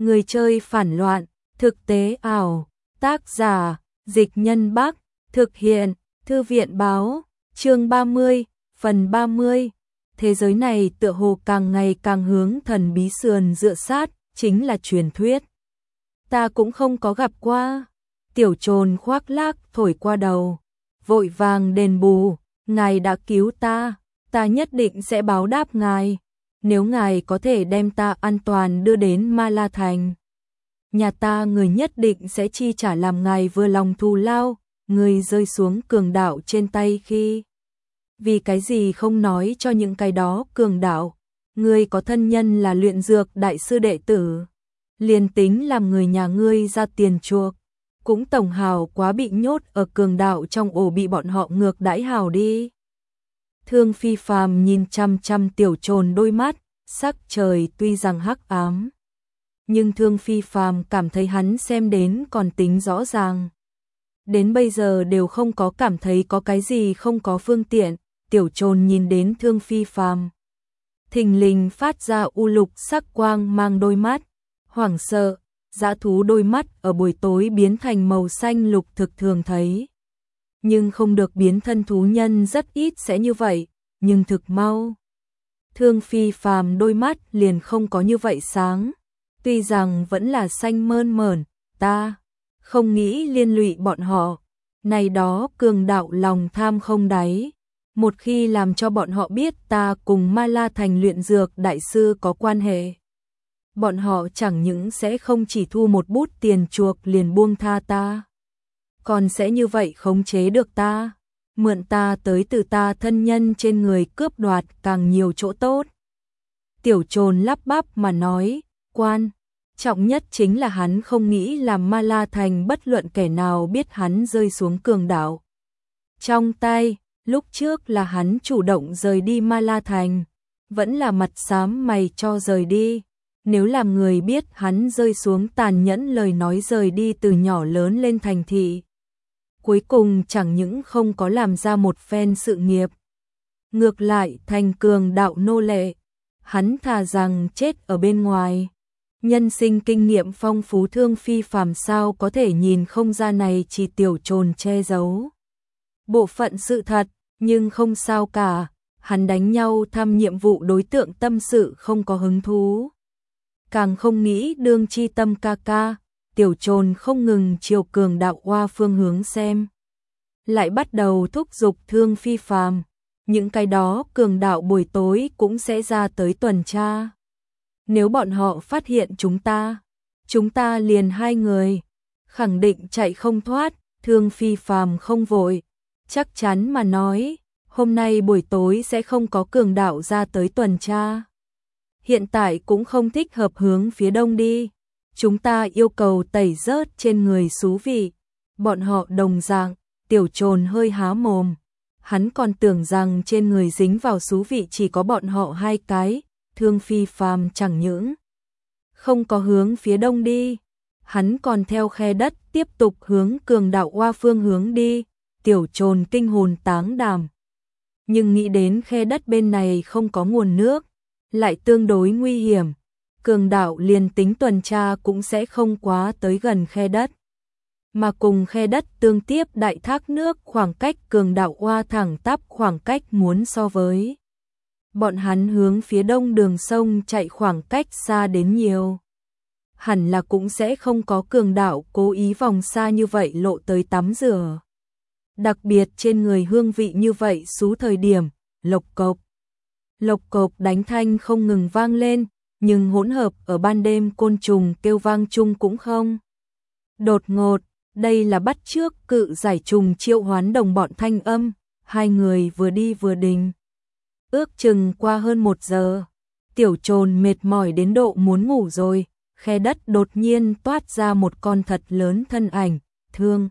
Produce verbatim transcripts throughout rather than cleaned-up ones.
Người chơi phản loạn, thực tế ảo, tác giả, Dịch Nhân Bắc, thực hiện, Thư viện báo, chương ba mươi, phần ba mươi. Thế giới này tựa hồ càng ngày càng hướng thần bí sườn dựa sát, chính là truyền thuyết. Ta cũng không có gặp qua. Tiểu Trồn khoác lác thổi qua đầu, vội vàng đền bù, ngài đã cứu ta, ta nhất định sẽ báo đáp ngài. Nếu ngài có thể đem ta an toàn đưa đến Ma La Thành, nhà ta người nhất định sẽ chi trả làm ngài vừa lòng thù lao. Người rơi xuống cường đạo trên tay khi. Vì cái gì không nói cho những cái đó cường đạo, ngươi có thân nhân là luyện dược đại sư đệ tử, liền tính làm người nhà ngươi ra tiền chuộc, cũng tổng hào quá bị nhốt ở cường đạo trong ổ bị bọn họ ngược đãi hào đi. Thương Phi Phàm nhìn chăm chăm Tiểu Trồn đôi mắt, sắc trời tuy rằng hắc ám, nhưng Thương Phi Phàm cảm thấy hắn xem đến còn tính rõ ràng. Đến bây giờ đều không có cảm thấy có cái gì không có phương tiện. Tiểu Trồn nhìn đến Thương Phi Phàm, thình lình phát ra u lục sắc quang mang đôi mắt, hoảng sợ, dã thú đôi mắt ở buổi tối biến thành màu xanh lục thực thường thấy. Nhưng không được biến thân thú nhân rất ít sẽ như vậy, nhưng thực mau. Thương Phi Phàm đôi mắt liền không có như vậy sáng, tuy rằng vẫn là xanh mơn mởn, ta không nghĩ liên lụy bọn họ, này đó cường đạo lòng tham không đáy. Một khi làm cho bọn họ biết ta cùng Ma La Thành luyện dược đại sư có quan hệ, bọn họ chẳng những sẽ không chỉ thu một bút tiền chuộc liền buông tha ta, còn sẽ như vậy khống chế được ta, mượn ta tới từ ta thân nhân trên người cướp đoạt càng nhiều chỗ tốt. Tiểu Trồn lắp bắp mà nói, quan trọng nhất chính là hắn không nghĩ làm Ma La Thành bất luận kẻ nào biết hắn rơi xuống cường đạo trong tay. Lúc trước là hắn chủ động rời đi Ma La Thành, vẫn là mặt xám mày cho rời đi. Nếu làm người biết hắn rơi xuống tàn nhẫn lời nói rời đi từ nhỏ lớn lên thành thị, cuối cùng chẳng những không có làm ra một phen sự nghiệp, ngược lại thành cường đạo nô lệ, hắn thà rằng chết ở bên ngoài. Nhân sinh kinh nghiệm phong phú Thương Phi Phàm sao có thể nhìn không ra này chỉ Tiểu Trồn che giấu bộ phận sự thật, nhưng không sao cả, hắn đánh nhau thăm nhiệm vụ đối tượng tâm sự không có hứng thú, càng không nghĩ đương chi tâm ca ca. Tiểu Trồn không ngừng chiều cường đạo qua phương hướng xem, lại bắt đầu thúc giục Thương Phi Phàm, những cái đó cường đạo buổi tối cũng sẽ ra tới tuần tra. Nếu bọn họ phát hiện chúng ta, chúng ta liền hai người, khẳng định chạy không thoát. Thương Phi Phàm không vội, chắc chắn mà nói, hôm nay buổi tối sẽ không có cường đạo ra tới tuần tra. Hiện tại cũng không thích hợp hướng phía đông đi. Chúng ta yêu cầu tẩy rớt trên người xú vị. Bọn họ đồng dạng. Tiểu Trồn hơi há mồm. Hắn còn tưởng rằng trên người dính vào xú vị chỉ có bọn họ hai cái. Thương Phi Phàm chẳng những không có hướng phía đông đi, hắn còn theo khe đất tiếp tục hướng cường đạo qua phương hướng đi. Tiểu Trồn kinh hồn táng đảm, nhưng nghĩ đến khe đất bên này không có nguồn nước, lại tương đối nguy hiểm, cường đạo liền tính tuần tra cũng sẽ không quá tới gần khe đất, mà cùng khe đất tương tiếp đại thác nước khoảng cách cường đạo qua thẳng tắp khoảng cách muốn so với bọn hắn hướng phía đông đường sông chạy khoảng cách xa đến nhiều. Hẳn là cũng sẽ không có cường đạo cố ý vòng xa như vậy lộ tới tắm rửa. Đặc biệt trên người hương vị như vậy xú thời điểm, lộc cộc. Lộc cộc đánh thanh không ngừng vang lên, nhưng hỗn hợp ở ban đêm côn trùng kêu vang chung cũng không. Đột ngột, đây là bắt chước cự giải trùng triệu hoán đồng bọn thanh âm, hai người vừa đi vừa đình. Ước chừng qua hơn một giờ, Tiểu Trồn mệt mỏi đến độ muốn ngủ rồi, khe đất đột nhiên toát ra một con thật lớn thân ảnh, Thương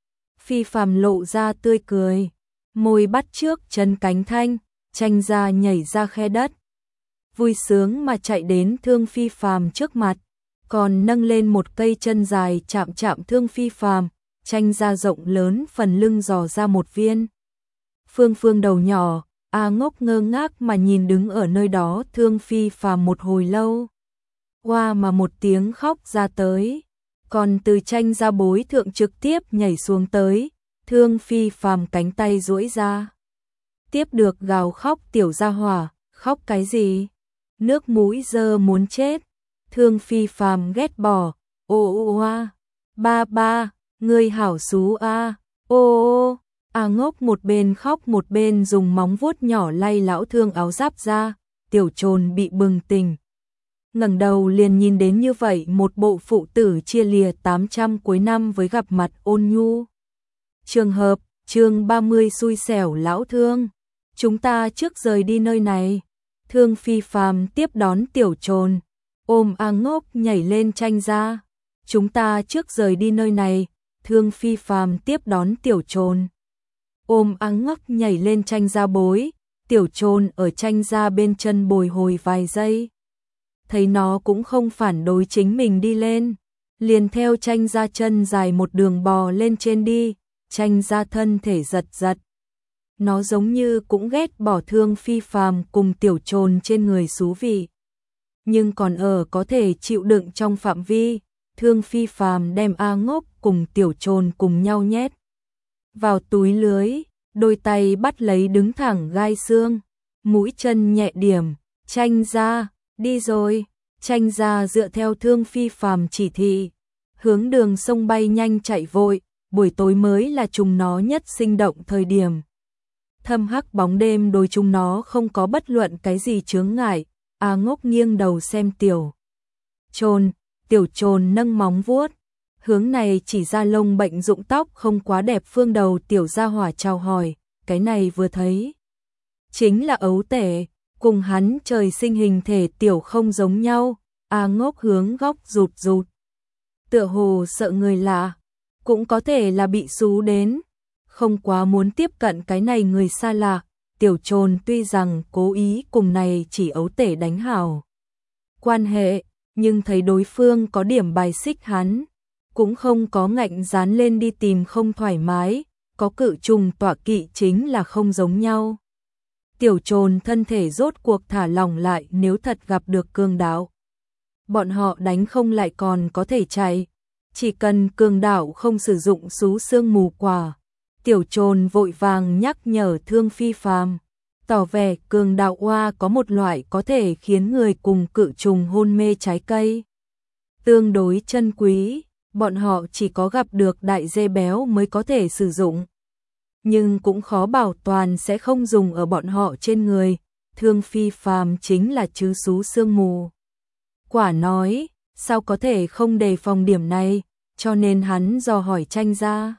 Phi Phàm lộ ra tươi cười, môi bắt trước chân cánh thanh, tranh ra nhảy ra khe đất. Vui sướng mà chạy đến Thương Phi Phàm trước mặt, còn nâng lên một cây chân dài chạm chạm Thương Phi Phàm, tranh ra rộng lớn phần lưng dò ra một viên. Phương Phương đầu nhỏ, A Ngốc ngơ ngác mà nhìn đứng ở nơi đó Thương Phi Phàm một hồi lâu. Oa mà một tiếng khóc ra tới, còn từ tranh ra bối thượng trực tiếp nhảy xuống tới, Thương Phi Phàm cánh tay duỗi ra. Tiếp được gào khóc tiểu gia hỏa, khóc cái gì? Nước mũi dơ muốn chết. Thương Phi Phàm ghét bỏ, ô ô oa, ba ba, ngươi hảo xú a, ô ô, a Ngốc một bên khóc một bên dùng móng vuốt nhỏ lay lão Thương áo giáp ra, tiểu trồn bị bừng tỉnh. Ngẩng đầu liền nhìn đến như vậy một bộ phụ tử chia lìa tám trăm cuối năm với gặp mặt ôn nhu. Trường hợp, chương ba mươi xui xẻo lão Thương. Chúng ta trước rời đi nơi này. Thương Phi Phàm tiếp đón tiểu trồn, ôm A Ngốc nhảy lên tranh ra. Chúng ta trước rời đi nơi này. Thương Phi Phàm tiếp đón tiểu trồn, ôm A Ngốc nhảy lên tranh ra bối. Tiểu trồn ở tranh ra bên chân bồi hồi vài giây. Thấy nó cũng không phản đối chính mình đi lên, liền theo tranh ra chân dài một đường bò lên trên đi. Tranh ra thân thể giật giật. Nó giống như cũng ghét bỏ Thương Phi Phàm cùng tiểu trồn trên người xú vị. Nhưng còn ở có thể chịu đựng trong phạm vi, Thương Phi Phàm đem A Ngốc cùng tiểu trồn cùng nhau nhét vào túi lưới, đôi tay bắt lấy đứng thẳng gai xương, mũi chân nhẹ điểm, tranh ra, đi rồi. Tranh ra dựa theo Thương Phi Phàm chỉ thị, hướng đường sông bay nhanh chạy vội. Buổi tối mới là chúng nó nhất sinh động thời điểm. Thâm hắc bóng đêm đối chúng nó không có bất luận cái gì chướng ngại. A Ngốc nghiêng đầu xem tiểu trồn, tiểu trồn nâng móng vuốt, hướng này chỉ ra lông bệnh rụng tóc không quá đẹp phương đầu tiểu gia hỏa chào hỏi, cái này vừa thấy chính là ấu tể, cùng hắn trời sinh hình thể tiểu không giống nhau. A Ngốc hướng góc rụt rụt, tựa hồ sợ người lạ, cũng có thể là bị xú đến, không quá muốn tiếp cận cái này người xa lạ. Tiểu trồn tuy rằng cố ý cùng này chỉ ấu tể đánh hảo quan hệ, nhưng thấy đối phương có điểm bài xích hắn, cũng không có ngạnh dán lên đi tìm không thoải mái, có cự trùng tọa kỵ chính là không giống nhau. Tiểu trồn thân thể rốt cuộc thả lỏng lại, nếu thật gặp được cường đạo, bọn họ đánh không lại còn có thể chạy, chỉ cần cường đạo không sử dụng xú xương mù quả. Tiểu trồn vội vàng nhắc nhở Thương Phi Phàm, tỏ vẻ cường đạo oa có một loại có thể khiến người cùng cự trùng hôn mê trái cây, tương đối chân quý, bọn họ chỉ có gặp được đại dê béo mới có thể sử dụng, nhưng cũng khó bảo toàn sẽ không dùng ở bọn họ trên người. Thương Phi Phàm chính là chứ xú xương mù quả nói, sao có thể không đề phòng điểm này, cho nên hắn dò hỏi tranh ra,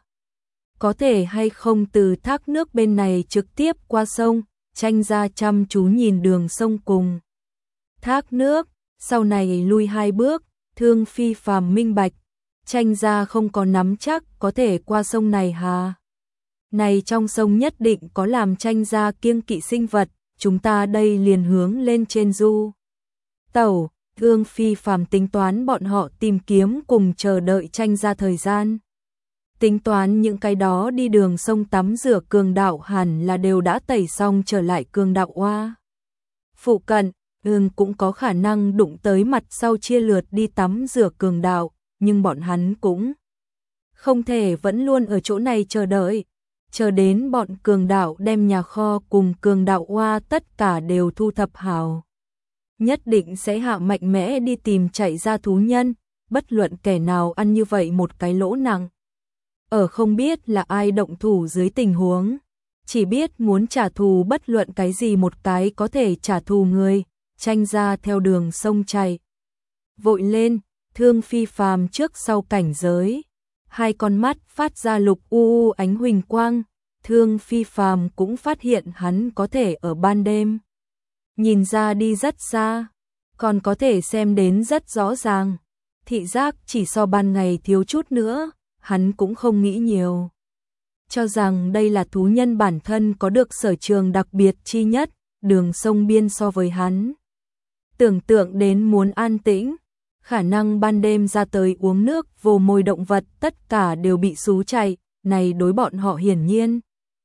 có thể hay không từ thác nước bên này trực tiếp qua sông. Tranh ra chăm chú nhìn đường sông cùng thác nước, sau này lui hai bước. Thương Phi Phàm minh bạch, tranh ra không có nắm chắc có thể qua sông này hà. Này trong sông nhất định có làm tranh ra kiêng kỵ sinh vật, chúng ta đây liền hướng lên trên du tàu. Thương Phi Phàm tính toán bọn họ tìm kiếm cùng chờ đợi tranh ra thời gian. Tính toán những cái đó đi đường sông tắm rửa cường đạo hẳn là đều đã tẩy xong trở lại cường đạo oa. Phụ cận, ương cũng có khả năng đụng tới mặt sau chia lượt đi tắm rửa cường đạo, nhưng bọn hắn cũng không thể vẫn luôn ở chỗ này chờ đợi. Chờ đến bọn cường đạo đem nhà kho cùng cường đạo oa tất cả đều thu thập hảo, nhất định sẽ hạ mạnh mẽ đi tìm chạy ra thú nhân, bất luận kẻ nào ăn như vậy một cái lỗ nặng. Ở không biết là ai động thủ dưới tình huống, chỉ biết muốn trả thù bất luận cái gì một cái có thể trả thù người, tranh ra theo đường sông chạy. Vội lên, Thương Phi Phàm trước sau cảnh giới, hai con mắt phát ra lục u u ánh huỳnh quang. Thương Phi Phàm cũng phát hiện hắn có thể ở ban đêm nhìn ra đi rất xa, còn có thể xem đến rất rõ ràng. Thị giác chỉ so ban ngày thiếu chút nữa, hắn cũng không nghĩ nhiều, cho rằng đây là thú nhân bản thân có được sở trường đặc biệt chi nhất. Đường sông biên so với hắn tưởng tượng đến muốn an tĩnh, khả năng ban đêm ra tới uống nước vồ mồi động vật tất cả đều bị xú chạy, này đối bọn họ hiển nhiên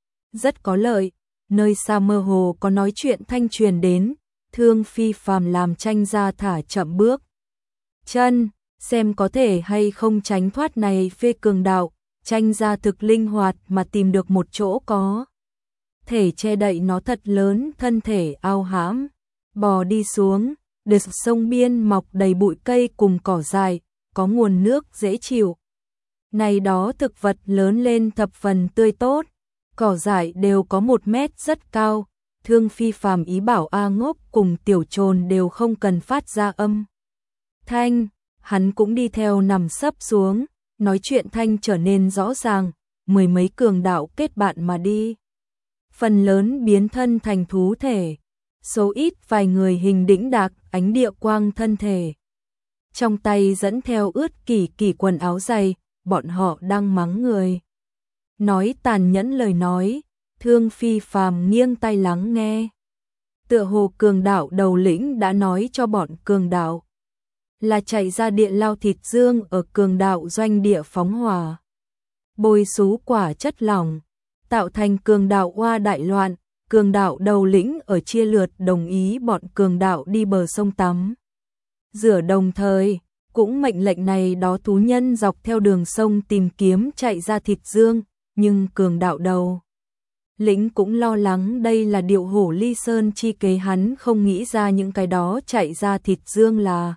rất có lợi. Nơi xa mơ hồ có nói chuyện thanh truyền đến, Thương Phi Phàm làm tranh ra thả chậm bước chân, xem có thể hay không tránh thoát này phê cường đạo. Tranh gia thực linh hoạt mà tìm được một chỗ có thể che đậy nó thật lớn, thân thể ao hãm, bò đi xuống, đợt sông biên mọc đầy bụi cây cùng cỏ dại, có nguồn nước dễ chịu. Này đó thực vật lớn lên thập phần tươi tốt, cỏ dại đều có một mét rất cao. Thương Phi Phàm ý bảo A Ngốc cùng Tiểu Trồn đều không cần phát ra âm thanh, hắn cũng đi theo nằm sấp xuống, nói chuyện thanh trở nên rõ ràng, mười mấy cường đạo kết bạn mà đi. Phần lớn biến thân thành thú thể, số ít vài người hình đĩnh đạc, ánh địa quang thân thể. Trong tay dẫn theo ướt kỳ kỳ quần áo dày, bọn họ đang mắng người. Nói tàn nhẫn lời nói, Thương Phi Phàm nghiêng tai lắng nghe. Tựa hồ cường đạo đầu lĩnh đã nói cho bọn cường đạo là chạy ra địa lao thịt dương ở cường đạo doanh địa phóng hỏa, bôi xú quả chất lỏng, tạo thành cường đạo oa đại loạn. Cường đạo đầu lĩnh ở chia lượt đồng ý bọn cường đạo đi bờ sông tắm rửa, đồng thời cũng mệnh lệnh này đó thú nhân dọc theo đường sông tìm kiếm chạy ra thịt dương. Nhưng cường đạo đầu lĩnh cũng lo lắng đây là điệu hổ ly sơn chi kế, hắn không nghĩ ra những cái đó chạy ra thịt dương là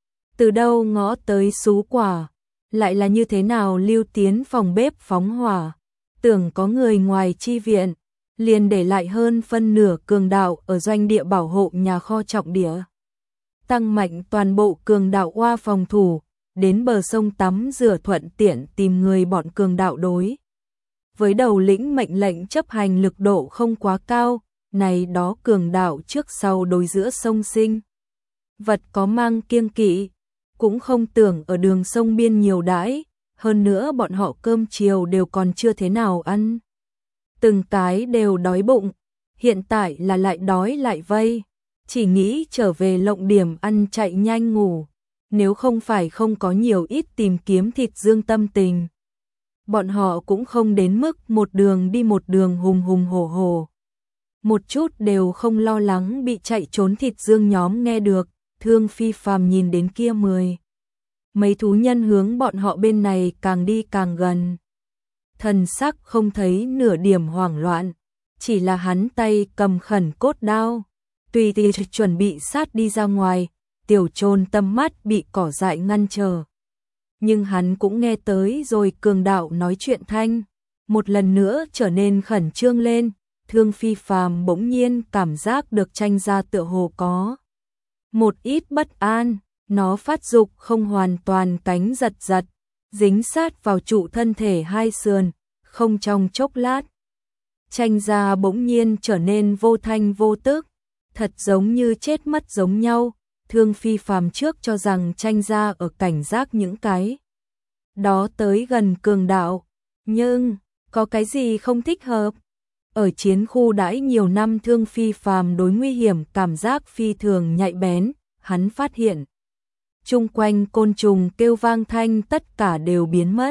từ đâu ngõ tới xú quả, lại là như thế nào lưu tiến phòng bếp phóng hỏa. Tưởng có người ngoài chi viện, liền để lại hơn phân nửa cường đạo ở doanh địa bảo hộ nhà kho trọng địa. Tăng mạnh toàn bộ cường đạo oa phòng thủ, đến bờ sông tắm rửa thuận tiện tìm người bọn cường đạo đối. Với đầu lĩnh mệnh lệnh chấp hành lực độ không quá cao, này đó cường đạo trước sau đối giữa sông sinh vật có mang kiêng kỵ, cũng không tưởng ở đường sông biên nhiều đãi, hơn nữa bọn họ cơm chiều đều còn chưa thế nào ăn. Từng cái đều đói bụng, hiện tại là lại đói lại vây, chỉ nghĩ trở về lộng điểm ăn chạy nhanh ngủ, nếu không phải không có nhiều ít tìm kiếm thịt dương tâm tình. Bọn họ cũng không đến mức một đường đi một đường hùng hùng hổ hổ. Một chút đều không lo lắng bị chạy trốn thịt dương nhóm nghe được. Thương Phi Phàm nhìn đến kia mười mấy thú nhân hướng bọn họ bên này càng đi càng gần. Thần sắc không thấy nửa điểm hoảng loạn, chỉ là hắn tay cầm khẩn cốt đao, tùy tùy chuẩn bị sát đi ra ngoài. Tiểu Trồn tâm mắt bị cỏ dại ngăn trở, nhưng hắn cũng nghe tới rồi cường đạo nói chuyện thanh, một lần nữa trở nên khẩn trương lên. Thương Phi Phàm bỗng nhiên cảm giác được tranh gia tựa hồ có một ít bất an, nó phát dục không hoàn toàn, cánh giật giật, dính sát vào trụ thân thể hai sườn, không trong chốc lát. Tranh gia bỗng nhiên trở nên vô thanh vô tức, thật giống như chết mất giống nhau. Thương Phi Phàm trước cho rằng tranh gia ở cảnh giác những cái đó tới gần cường đạo, nhưng có cái gì không thích hợp. Ở chiến khu đãi nhiều năm, Thương Phi Phàm đối nguy hiểm cảm giác phi thường nhạy bén, hắn phát hiện chung quanh côn trùng kêu vang thanh tất cả đều biến mất.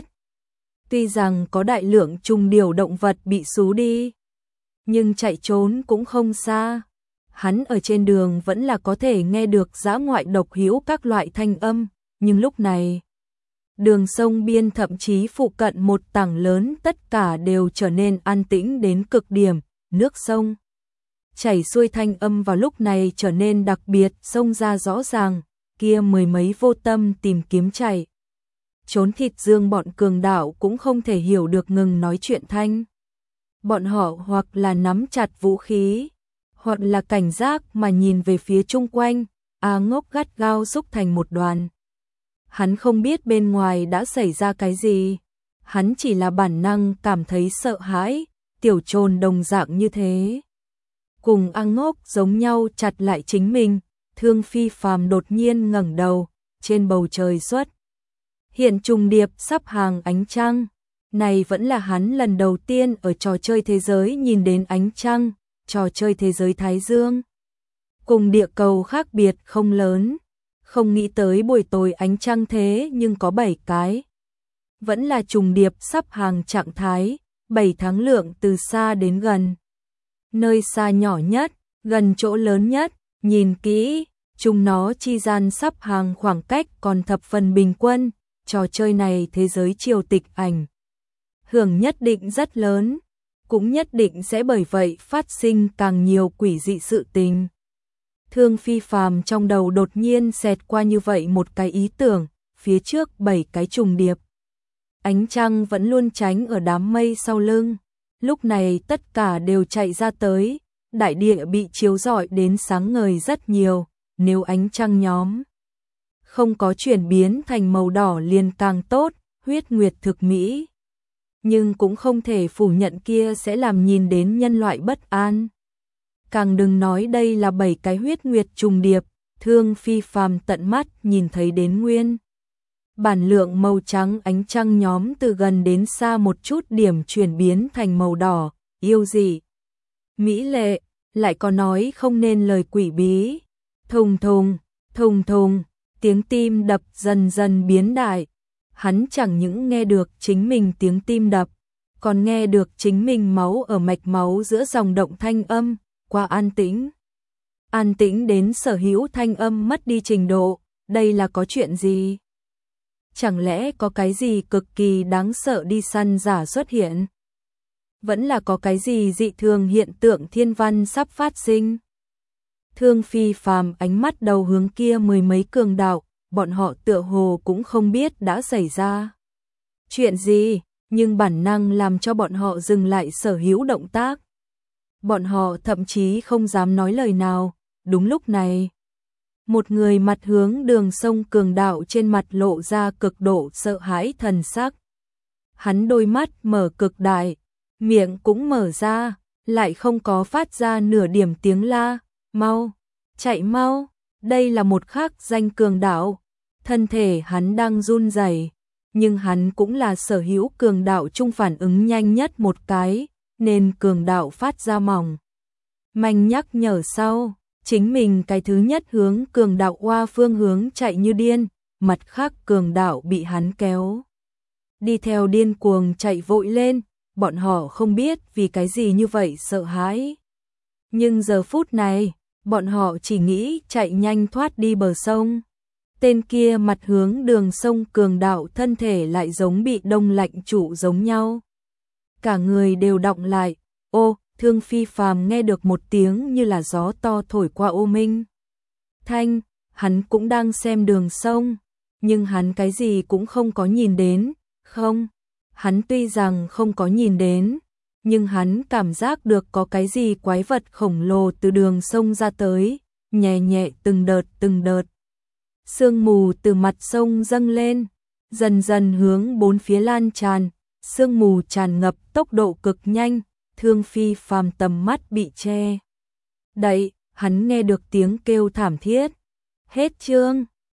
Tuy rằng có đại lượng trùng điều động vật bị xú đi, nhưng chạy trốn cũng không xa. Hắn ở trên đường vẫn là có thể nghe được dã ngoại độc hữu các loại thanh âm, nhưng lúc này đường sông biên thậm chí phụ cận một tảng lớn tất cả đều trở nên an tĩnh đến cực điểm. Nước sông chảy xuôi thanh âm vào lúc này trở nên đặc biệt xông ra rõ ràng. Kia mười mấy vô tâm tìm kiếm chạy trốn thịt dương bọn cường đạo cũng không thể hiểu được ngừng nói chuyện thanh. Bọn họ hoặc là nắm chặt vũ khí, hoặc là cảnh giác mà nhìn về phía chung quanh. A Ngốc gắt gao xúc thành một đoàn. Hắn không biết bên ngoài đã xảy ra cái gì, hắn chỉ là bản năng cảm thấy sợ hãi. Tiểu Trồn đồng dạng như thế, cùng A Ngốc giống nhau chặt lại chính mình. Thương Phi Phàm đột nhiên ngẩng đầu, trên bầu trời xuất hiện trùng điệp sắp hàng ánh trăng. Này vẫn là hắn lần đầu tiên ở trò chơi thế giới nhìn đến ánh trăng. Trò chơi thế giới Thái Dương cùng địa cầu khác biệt không lớn, không nghĩ tới buổi tối ánh trăng thế nhưng có bảy cái. Vẫn là trùng điệp sắp hàng trạng thái, bảy tháng lượng từ xa đến gần. Nơi xa nhỏ nhất, gần chỗ lớn nhất, nhìn kỹ, chúng nó chi gian sắp hàng khoảng cách còn thập phần bình quân, trò chơi này thế giới triều tịch ảnh hưởng nhất định rất lớn, cũng nhất định sẽ bởi vậy phát sinh càng nhiều quỷ dị sự tình. Thương Phi Phàm trong đầu đột nhiên xẹt qua như vậy một cái ý tưởng, phía trước bảy cái trùng điệp. Ánh trăng vẫn luôn tránh ở đám mây sau lưng, lúc này tất cả đều chạy ra tới, đại địa bị chiếu rọi đến sáng ngời rất nhiều, nếu ánh trăng nhóm không có chuyển biến thành màu đỏ liền càng tốt, huyết nguyệt thực mỹ. Nhưng cũng không thể phủ nhận kia sẽ làm nhìn đến nhân loại bất an. Càng đừng nói đây là bảy cái huyết nguyệt trùng điệp, Thương Phi Phàm tận mắt nhìn thấy đến nguyên. Bản lượng màu trắng ánh trăng nhóm từ gần đến xa một chút điểm chuyển biến thành màu đỏ, yêu dị, mỹ lệ, lại có nói không nên lời quỷ bí. Thùng thùng, thùng thùng, tiếng tim đập dần dần biến đại. Hắn chẳng những nghe được chính mình tiếng tim đập, còn nghe được chính mình máu ở mạch máu giữa dòng động thanh âm, qua an tĩnh. An tĩnh đến sở hữu thanh âm mất đi trình độ, đây là có chuyện gì? Chẳng lẽ có cái gì cực kỳ đáng sợ đi săn giả xuất hiện? Vẫn là có cái gì dị thường hiện tượng thiên văn sắp phát sinh? Thương Phi Phàm ánh mắt đầu hướng kia mười mấy cường đạo, bọn họ tựa hồ cũng không biết đã xảy ra chuyện gì, nhưng bản năng làm cho bọn họ dừng lại sở hữu động tác. Bọn họ thậm chí không dám nói lời nào. Đúng lúc này, một người mặt hướng đường sông cường đạo trên mặt lộ ra cực độ sợ hãi thần sắc. Hắn đôi mắt mở cực đại, miệng cũng mở ra, lại không có phát ra nửa điểm tiếng la, mau, chạy mau, đây là một khắc danh cường đạo. Thân thể hắn đang run rẩy, nhưng hắn cũng là sở hữu cường đạo chung phản ứng nhanh nhất một cái, nên cường đạo phát ra mỏng manh nhắc nhở sau, chính mình cái thứ nhất hướng cường đạo qua phương hướng chạy như điên, mặt khác cường đạo bị hắn kéo đi theo điên cuồng chạy vội lên, bọn họ không biết vì cái gì như vậy sợ hãi. Nhưng giờ phút này, bọn họ chỉ nghĩ chạy nhanh thoát đi bờ sông. Tên kia mặt hướng đường sông cường đạo thân thể lại giống bị đông lạnh trụ giống nhau. Cả người đều đọng lại, ô, Thương Phi Phàm nghe được một tiếng như là gió to thổi qua ô minh. Thanh, hắn cũng đang xem đường sông, nhưng hắn cái gì cũng không có nhìn đến, không, hắn tuy rằng không có nhìn đến, nhưng hắn cảm giác được có cái gì quái vật khổng lồ từ đường sông ra tới, nhẹ nhẹ từng đợt từng đợt. Sương mù từ mặt sông dâng lên, dần dần hướng bốn phía lan tràn, sương mù tràn ngập tốc độ cực nhanh, Thương Phi Phàm tầm mắt bị che đậy, hắn nghe được tiếng kêu thảm thiết. Hết chương.